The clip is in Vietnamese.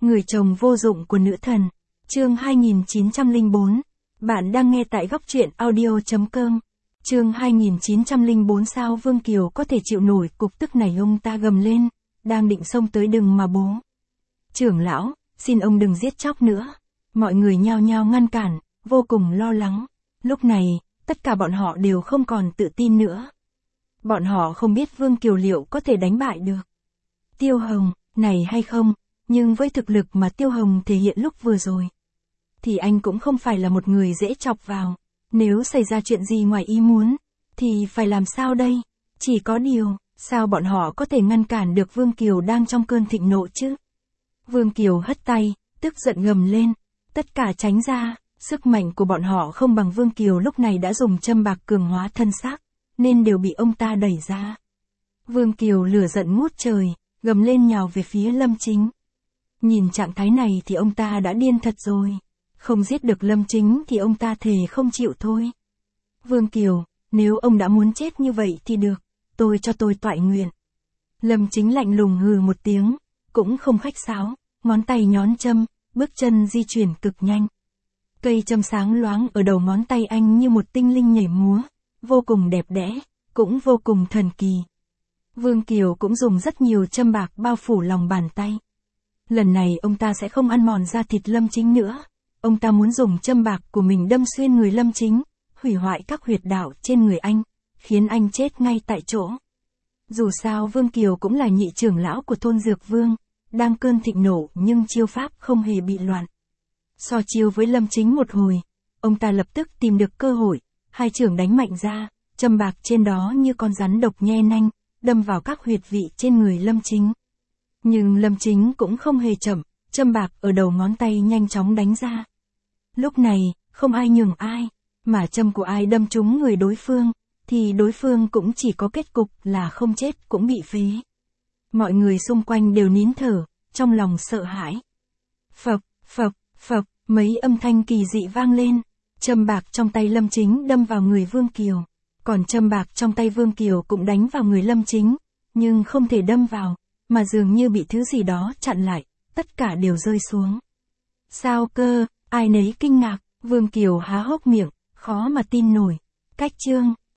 Người chồng vô dụng của nữ thần. Chương 2904. Bạn đang nghe tại góc truyện audio.com. Chương 2904. Sao Vương Kiều có thể chịu nổi cục tức này, ông ta gầm lên, đang định xông tới. Đừng mà bố. Trưởng lão, xin ông đừng giết chóc nữa. Mọi người nhao nhao ngăn cản, vô cùng lo lắng. Lúc này, tất cả bọn họ đều không còn tự tin nữa. Bọn họ không biết Vương Kiều liệu có thể đánh bại được Tiêu Hồng này hay không, nhưng với thực lực mà Tiêu Hồng thể hiện lúc vừa rồi, thì anh cũng không phải là một người dễ chọc vào. Nếu xảy ra chuyện gì ngoài ý muốn, thì phải làm sao đây? Chỉ có điều, sao bọn họ có thể ngăn cản được Vương Kiều đang trong cơn thịnh nộ chứ? Vương Kiều hất tay, tức giận gầm lên, tất cả tránh ra. Sức mạnh của bọn họ không bằng Vương Kiều lúc này đã dùng châm bạc cường hóa thân xác, nên đều bị ông ta đẩy ra. Vương Kiều lửa giận ngút trời, gầm lên nhào về phía Lâm Chính. Nhìn trạng thái này thì ông ta đã điên thật rồi. Không giết được Lâm Chính thì ông ta thề không chịu thôi. Vương Kiều, nếu ông đã muốn chết như vậy thì được, cho tôi toại nguyện. Lâm Chính lạnh lùng hừ một tiếng, cũng không khách sáo, ngón tay nhón châm, bước chân di chuyển cực nhanh. Cây châm sáng loáng ở đầu ngón tay anh như một tinh linh nhảy múa, vô cùng đẹp đẽ, cũng vô cùng thần kỳ. Vương Kiều cũng dùng rất nhiều châm bạc bao phủ lòng bàn tay. Lần này ông ta sẽ không ăn mòn da thịt Lâm Chính nữa. Ông ta muốn dùng châm bạc của mình đâm xuyên người Lâm Chính, hủy hoại các huyệt đạo trên người anh, khiến anh chết ngay tại chỗ. Dù sao Vương Kiều cũng là nhị trưởng lão của thôn Dược Vương, đang cơn thịnh nộ nhưng chiêu pháp không hề bị loạn. So chiêu với Lâm Chính một hồi, ông ta lập tức tìm được cơ hội, hai chưởng đánh mạnh ra, châm bạc trên đó như con rắn độc nhe nanh, đâm vào các huyệt vị trên người Lâm Chính. Nhưng Lâm Chính cũng không hề chậm, châm bạc ở đầu ngón tay nhanh chóng đánh ra. Lúc này, không ai nhường ai, mà châm của ai đâm trúng người đối phương, thì đối phương cũng chỉ có kết cục là không chết cũng bị phế. Mọi người xung quanh đều nín thở, trong lòng sợ hãi. Phộc, phộc, phộc, mấy âm thanh kỳ dị vang lên, châm bạc trong tay Lâm Chính đâm vào người Vương Kiều, còn châm bạc trong tay Vương Kiều cũng đánh vào người Lâm Chính, nhưng không thể đâm vào, mà dường như bị thứ gì đó chặn lại, tất cả đều rơi xuống. Sao cơ? Ai nấy kinh ngạc, Vương Kiều há hốc miệng, khó mà tin nổi. Cách chương